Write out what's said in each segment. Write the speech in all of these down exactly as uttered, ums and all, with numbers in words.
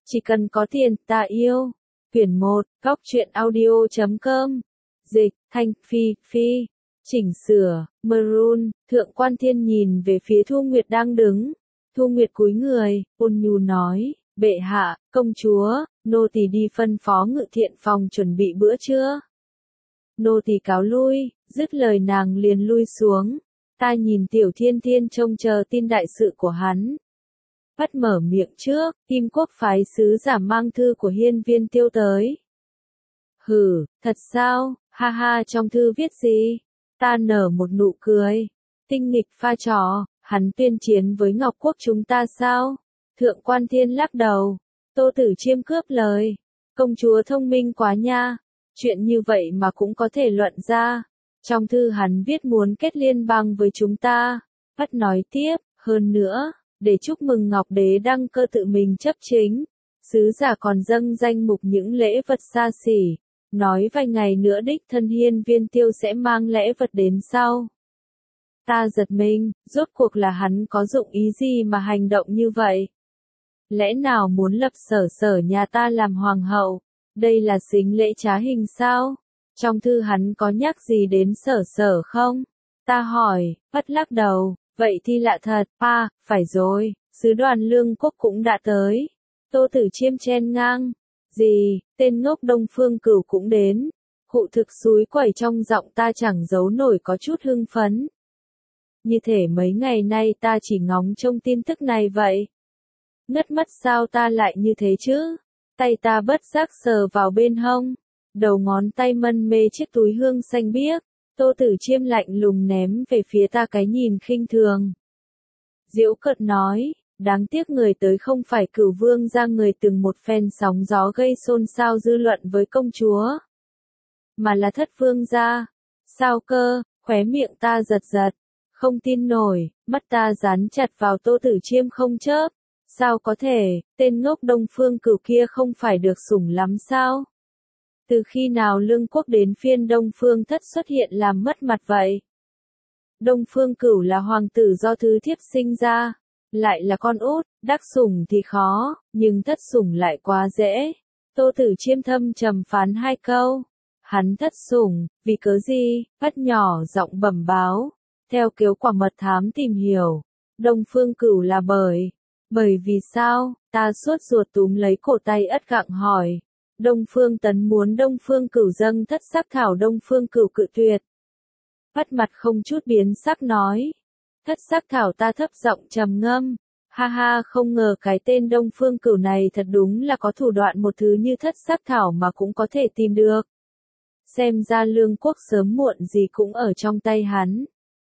Chỉ cần có tiền, ta yêu. Quyển một, góc truyện audio chấm com. Dịch, Thanh, Phi, Phi. Chỉnh sửa, Maroon. Thượng Quan Thiên nhìn về phía Thu Nguyệt đang đứng. Thu Nguyệt cúi người, ôn nhu nói, bệ hạ, công chúa, nô tỳ đi phân phó Ngự Thiện phòng chuẩn bị bữa trưa. Nô tỳ cáo lui, dứt lời nàng liền lui xuống. Ta nhìn Tiểu Thiên Thiên trông chờ tin đại sự của hắn. Bắt mở miệng trước, Kim Quốc phái sứ giả mang thư của Hiên Viên Tiêu tới. Hử, thật sao, ha ha, trong thư viết gì? Ta nở một nụ cười. Tinh nghịch pha trò, hắn tuyên chiến với Ngọc Quốc chúng ta sao? Thượng Quan Thiên lắc đầu. Tô Tử Chiêm cướp lời. Công chúa thông minh quá nha. Chuyện như vậy mà cũng có thể luận ra. Trong thư hắn viết muốn kết liên bang với chúng ta. Bắt nói tiếp, hơn nữa, để chúc mừng Ngọc Đế đăng cơ tự mình chấp chính. Sứ giả còn dâng danh mục những lễ vật xa xỉ. Nói vài ngày nữa đích thân Hiên Viên Tiêu sẽ mang lễ vật đến sau. Ta giật mình, rốt cuộc là hắn có dụng ý gì mà hành động như vậy? Lẽ nào muốn lập Sở Sở nhà ta làm hoàng hậu? Đây là xính lễ trá hình sao? Trong thư hắn có nhắc gì đến Sở Sở không? Ta hỏi, Bất lắc đầu, vậy thì lạ thật, pa, phải rồi, sứ đoàn Lương Quốc cũng đã tới. Tô Tử Chiêm chen ngang. Gì, tên ngốc Đông Phương Cửu cũng đến. Hụ thực xúi quẩy trong giọng ta chẳng giấu nổi có chút hưng phấn. Như thể mấy ngày nay ta chỉ ngóng trông tin tức này vậy. Ngất mất sao ta lại như thế chứ? Tay ta bất giác sờ vào bên hông. Đầu ngón tay mân mê chiếc túi hương xanh biếc. Tô Tử Chiêm lạnh lùng ném về phía ta cái nhìn khinh thường. Giễu cợt nói, đáng tiếc người tới không phải Cửu Vương gia người từng một phen sóng gió gây xôn xao dư luận với công chúa. Mà là Thất Vương gia. Sao cơ, khóe miệng ta giật giật. Không tin nổi, mắt ta dán chặt vào Tô Tử Chiêm không chớp. Sao có thể, tên ngốc Đông Phương Cửu kia không phải được sủng lắm sao? Từ khi nào Lương Quốc đến phiên Đông Phương Thất xuất hiện làm mất mặt vậy? Đông Phương Cửu là hoàng tử do thứ thiếp sinh ra, lại là con út, đắc sủng thì khó, nhưng thất sủng lại quá dễ. Tô Tử Chiêm thâm trầm phán hai câu. Hắn thất sủng, vì cớ gì? Bắt nhỏ giọng bẩm báo. Theo kéo quả mật thám tìm hiểu, Đông Phương Cửu là bởi. Bởi vì sao? Ta suốt ruột túm lấy cổ tay ất gặng hỏi. Đông Phương Tấn muốn Đông Phương Cửu dâng thất sắc thảo, Đông Phương Cửu cự tuyệt. Bắt mặt không chút biến sắc nói. Thất sắc thảo, ta thấp giọng trầm ngâm. Ha ha, không ngờ cái tên Đông Phương Cửu này thật đúng là có thủ đoạn, một thứ như thất sắc thảo mà cũng có thể tìm được. Xem ra Lương Quốc sớm muộn gì cũng ở trong tay hắn.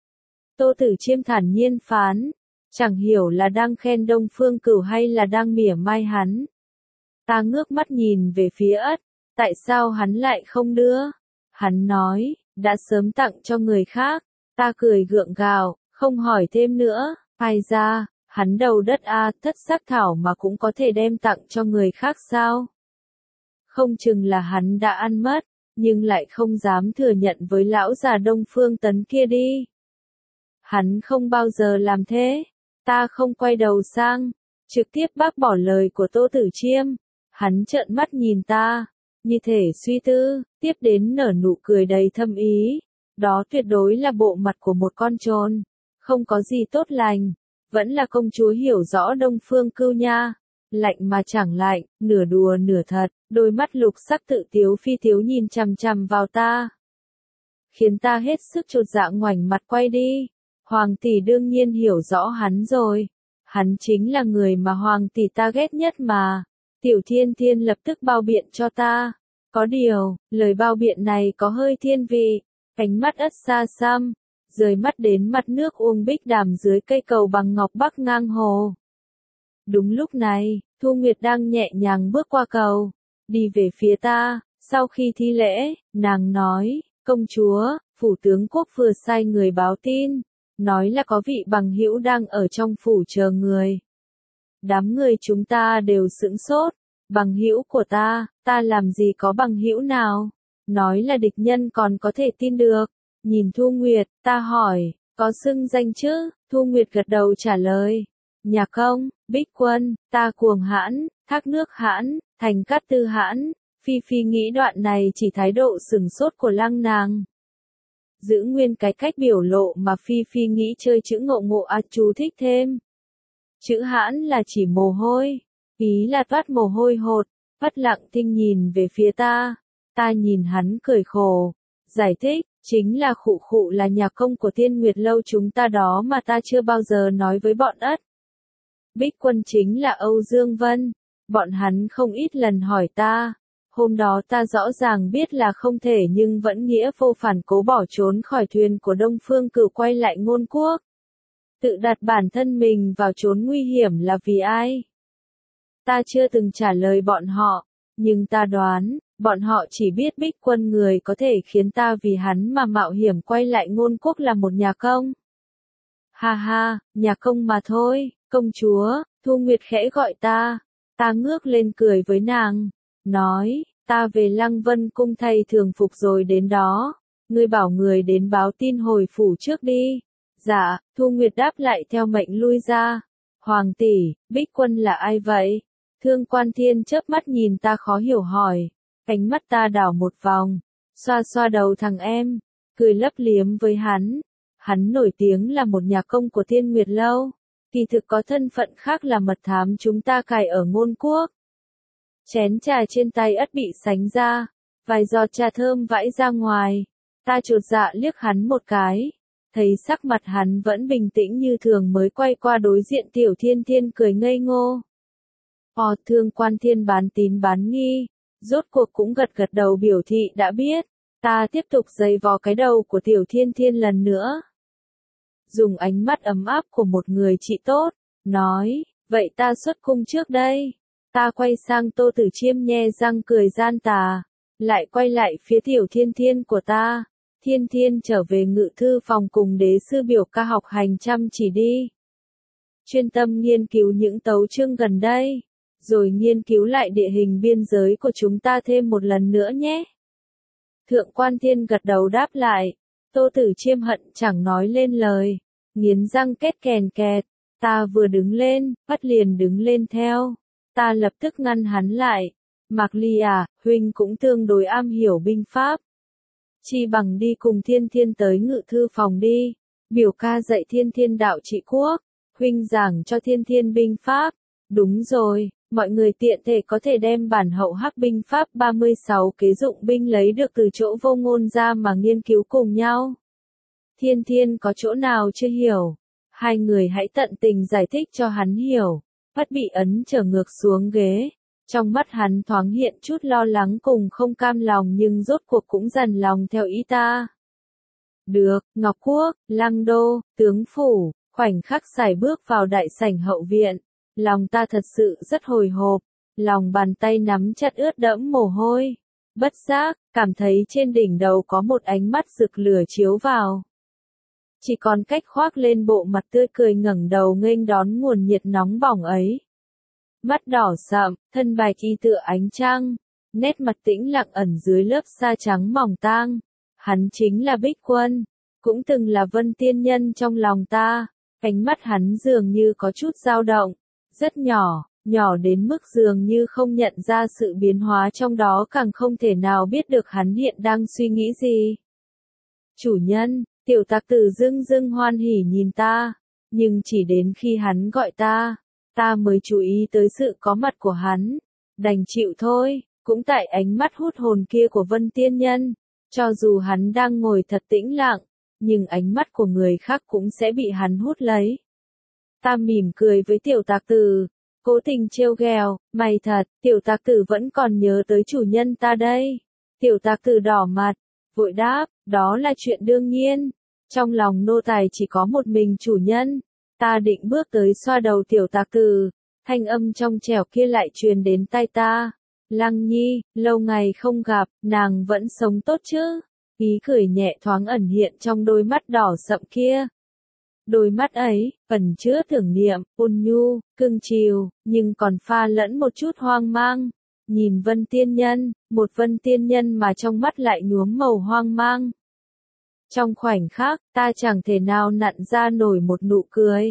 Tô Tử Chiêm thản nhiên phán. Chẳng hiểu là đang khen Đông Phương Cửu hay là đang mỉa mai hắn. Ta ngước mắt nhìn về phía ất. Tại sao hắn lại không đưa? Hắn nói, đã sớm tặng cho người khác. Ta cười gượng gạo, không hỏi thêm nữa. Ai ra, hắn đầu đất a, à, thất sắc thảo mà cũng có thể đem tặng cho người khác sao? Không chừng là hắn đã ăn mất, nhưng lại không dám thừa nhận với lão già Đông Phương Tấn kia đi. Hắn không bao giờ làm thế. Ta không quay đầu sang, trực tiếp bác bỏ lời của Tô Tử Chiêm. Hắn trợn mắt nhìn ta, như thể suy tư, tiếp đến nở nụ cười đầy thâm ý. Đó tuyệt đối là bộ mặt của một con trồn, không có gì tốt lành. Vẫn là công chúa hiểu rõ Đông Phương Cửu nha. Lạnh mà chẳng lạnh, nửa đùa nửa thật, đôi mắt lục sắc tự tiếu phi tiếu nhìn chằm chằm vào ta. Khiến ta hết sức chột dạ ngoảnh mặt quay đi. Hoàng tỷ đương nhiên hiểu rõ hắn rồi. Hắn chính là người mà hoàng tỷ ta ghét nhất mà. Tiểu Thiên Thiên lập tức bao biện cho ta. Có điều, lời bao biện này có hơi thiên vị. Ánh mắt ất xa xăm, rời mắt đến mặt nước uông bích đàm dưới cây cầu bằng ngọc bắc ngang hồ. Đúng lúc này, Thu Nguyệt đang nhẹ nhàng bước qua cầu, đi về phía ta. Sau khi thi lễ, nàng nói, công chúa, phủ tướng quốc vừa sai người báo tin. Nói là có vị bằng hữu đang ở trong phủ chờ người. Đám người chúng ta đều sững sốt. Bằng hữu của ta, ta làm gì có bằng hữu nào? Nói là địch nhân còn có thể tin được. Nhìn Thu Nguyệt, ta hỏi, có xưng danh chứ? Thu Nguyệt gật đầu trả lời. Nhà Công, Bích Quân, Ta Cuồng Hãn, Thác Nước Hãn, Thành Cát Tư Hãn. Phi Phi nghĩ đoạn này chỉ thái độ sừng sốt của Lăng nàng. Giữ nguyên cái cách biểu lộ mà Phi Phi nghĩ chơi chữ ngộ ngộ à chú thích thêm. Chữ hãn là chỉ mồ hôi, ý là toát mồ hôi hột. Vắt Lặng Thinh nhìn về phía ta, ta nhìn hắn cười khổ, giải thích, chính là khụ khụ là nhà công của Thiên Nguyệt Lâu chúng ta đó mà ta chưa bao giờ nói với bọn ất. Bích Quân chính là Âu Dương Vân, bọn hắn không ít lần hỏi ta, hôm đó ta rõ ràng biết là không thể nhưng vẫn nghĩa vô phản cố bỏ trốn khỏi thuyền của Đông Phương Cửu quay lại Ngôn Quốc. Tự đặt bản thân mình vào chốn nguy hiểm là vì ai? Ta chưa từng trả lời bọn họ, nhưng ta đoán, bọn họ chỉ biết Bích Quân người có thể khiến ta vì hắn mà mạo hiểm quay lại Ngôn Quốc là một nhà công. Ha ha, nhà công mà thôi, công chúa, Thu Nguyệt khẽ gọi ta, ta ngước lên cười với nàng, nói, ta về Lăng Vân cung thay thường phục rồi đến đó, ngươi bảo người đến báo tin hồi phủ trước đi. Dạ, Thu Nguyệt đáp lại theo mệnh lui ra. Hoàng tỷ, Bích Quân là ai vậy? Thương Quan Thiên chớp mắt nhìn ta khó hiểu hỏi. Ánh mắt ta đảo một vòng, xoa xoa đầu thằng em, cười lấp liếm với hắn. Hắn nổi tiếng là một nhà công của Thiên Nguyệt Lâu, kỳ thực có thân phận khác là mật thám chúng ta cài ở Ngôn Quốc. Chén trà trên tay ất bị sánh ra, vài giọt trà thơm vãi ra ngoài. Ta chột dạ liếc hắn một cái. Thấy sắc mặt hắn vẫn bình tĩnh như thường mới quay qua đối diện Tiểu Thiên Thiên cười ngây ngô. Ồ, Thương Quan Thiên bán tín bán nghi, rốt cuộc cũng gật gật đầu biểu thị đã biết. Ta tiếp tục giày vò cái đầu của Tiểu Thiên Thiên lần nữa. Dùng ánh mắt ấm áp của một người chị tốt, nói, vậy ta xuất cung trước đây. Ta quay sang Tô Tử Chiêm nhe răng cười gian tà, lại quay lại phía Tiểu Thiên Thiên của ta. Thiên Thiên trở về ngự thư phòng cùng đế sư biểu ca học hành chăm chỉ đi. Chuyên tâm nghiên cứu những tấu chương gần đây, rồi nghiên cứu lại địa hình biên giới của chúng ta thêm một lần nữa nhé. Thượng Quan Thiên gật đầu đáp lại, Tô Tử Chiêm hận chẳng nói lên lời, nghiến răng kết kèn kẹt, ta vừa đứng lên, bắt liền đứng lên theo, ta lập tức ngăn hắn lại, Mạc Ly à, huynh cũng tương đối am hiểu binh pháp. Chi bằng đi cùng Thiên Thiên tới ngự thư phòng đi, biểu ca dạy Thiên Thiên đạo trị quốc, huynh giảng cho Thiên Thiên binh pháp, đúng rồi, mọi người tiện thể có thể đem bản hậu hắc binh pháp ba mươi sáu kế dụng binh lấy được từ chỗ Vô Ngôn ra mà nghiên cứu cùng nhau. Thiên Thiên có chỗ nào chưa hiểu, hai người hãy tận tình giải thích cho hắn hiểu, Bắt Bị Ấn trở ngược xuống ghế. Trong mắt hắn thoáng hiện chút lo lắng cùng không cam lòng nhưng rốt cuộc cũng dần lòng theo ý ta. Được, Ngọc Quốc, Lăng Đô, Tướng Phủ, khoảnh khắc xài bước vào đại sảnh hậu viện. Lòng ta thật sự rất hồi hộp, lòng bàn tay nắm chặt ướt đẫm mồ hôi. Bất giác, cảm thấy trên đỉnh đầu có một ánh mắt rực lửa chiếu vào. Chỉ còn cách khoác lên bộ mặt tươi cười ngẩng đầu nghênh đón nguồn nhiệt nóng bỏng ấy. Mắt đỏ sậm, thân bài y tựa ánh trăng, nét mặt tĩnh lặng ẩn dưới lớp sa trắng mỏng tang. Hắn chính là Bích Quân, cũng từng là Vân Tiên Nhân trong lòng ta. Ánh mắt hắn dường như có chút dao động, rất nhỏ, nhỏ đến mức dường như không nhận ra sự biến hóa trong đó, càng không thể nào biết được hắn hiện đang suy nghĩ gì. Chủ nhân, Tiểu Tặc Tử dưng dưng hoan hỉ nhìn ta, nhưng chỉ đến khi hắn gọi ta, ta mới chú ý tới sự có mặt của hắn, đành chịu thôi, cũng tại ánh mắt hút hồn kia của Vân Tiên Nhân, cho dù hắn đang ngồi thật tĩnh lặng, nhưng ánh mắt của người khác cũng sẽ bị hắn hút lấy. Ta mỉm cười với Tiểu Tặc Tử, cố tình trêu ghẹo, mày thật, Tiểu Tặc Tử vẫn còn nhớ tới chủ nhân ta đây. Tiểu Tặc Tử đỏ mặt, vội đáp, đó là chuyện đương nhiên, trong lòng nô tài chỉ có một mình chủ nhân. Ta định bước tới xoa đầu Tiểu Tặc Tử, thanh âm trong trẻo kia lại truyền đến tai ta. Lăng Nhi, lâu ngày không gặp, nàng vẫn sống tốt chứ? Ý cười nhẹ thoáng ẩn hiện trong đôi mắt đỏ sậm kia. Đôi mắt ấy, ẩn chứa tưởng niệm, ôn nhu, cưng chiều, nhưng còn pha lẫn một chút hoang mang. Nhìn Vân Tiên Nhân, một Vân Tiên Nhân mà trong mắt lại nhuốm màu hoang mang. Trong khoảnh khắc, ta chẳng thể nào nặn ra nổi một nụ cười.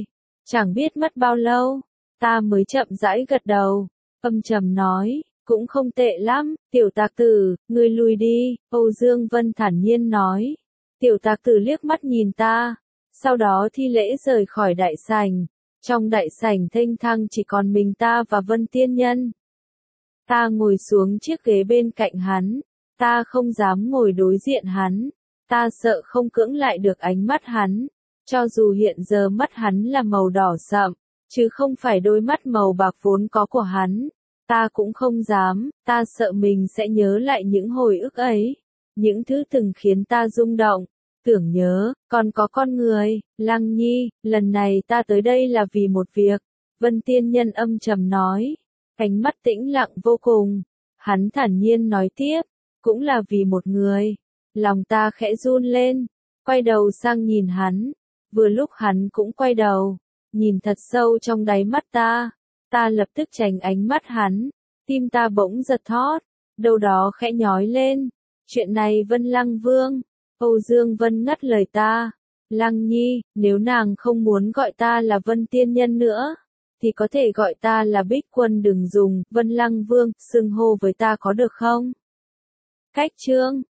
Chẳng biết mất bao lâu, ta mới chậm rãi gật đầu, âm trầm nói, cũng không tệ lắm, tiểu tạc tử, ngươi lùi đi, Âu Dương Vân thản nhiên nói. Tiểu tạc tử liếc mắt nhìn ta, sau đó thi lễ rời khỏi đại sảnh. Trong đại sảnh thênh thang chỉ còn mình ta và Vân Tiên Nhân. Ta ngồi xuống chiếc ghế bên cạnh hắn, ta không dám ngồi đối diện hắn, ta sợ không cưỡng lại được ánh mắt hắn, cho dù hiện giờ mắt hắn là màu đỏ sậm, chứ không phải đôi mắt màu bạc vốn có của hắn. Ta cũng không dám, ta sợ mình sẽ nhớ lại những hồi ức ấy, những thứ từng khiến ta rung động, tưởng nhớ, còn có con người, Lăng Nhi, lần này ta tới đây là vì một việc, Vân Tiên Nhân âm trầm nói, ánh mắt tĩnh lặng vô cùng, hắn thản nhiên nói tiếp, cũng là vì một người, lòng ta khẽ run lên, quay đầu sang nhìn hắn, vừa lúc hắn cũng quay đầu, nhìn thật sâu trong đáy mắt ta. Ta lập tức tránh ánh mắt hắn, tim ta bỗng giật thót, đâu đó khẽ nhói lên. Chuyện này Vân Lăng Vương, Âu Dương Vân ngắt lời ta. Lăng Nhi, nếu nàng không muốn gọi ta là Vân Tiên Nhân nữa, thì có thể gọi ta là Bích Quân, đừng dùng Vân Lăng Vương, xưng hô với ta có được không? Cách chương